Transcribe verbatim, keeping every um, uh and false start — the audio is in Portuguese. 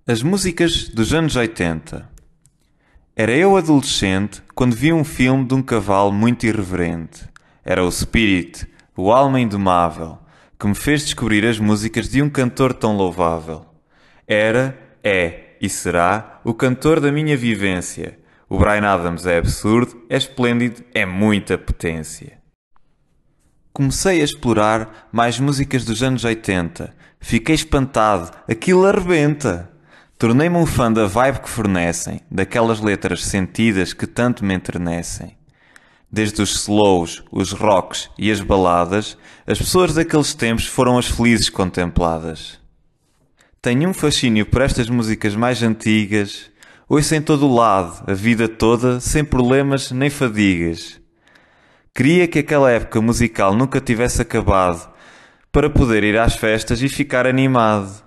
As músicas dos anos oitenta. Era eu adolescente quando vi um filme de um cavalo muito irreverente. Era o Spirit, o alma indomável, que me fez descobrir as músicas de um cantor tão louvável. Era, é e será o cantor da minha vivência. O Bryan Adams é absurdo, é esplêndido, é muita potência. Comecei a explorar mais músicas dos anos oitenta. Fiquei espantado, aquilo arrebenta! Tornei-me um fã da vibe que fornecem, daquelas letras sentidas que tanto me enternecem. Desde os slows, os rocks e as baladas, as pessoas daqueles tempos foram as felizes contempladas. Tenho um fascínio por estas músicas mais antigas, ouço em todo o lado, a vida toda, sem problemas nem fadigas. Queria que aquela época musical nunca tivesse acabado, para poder ir às festas e ficar animado.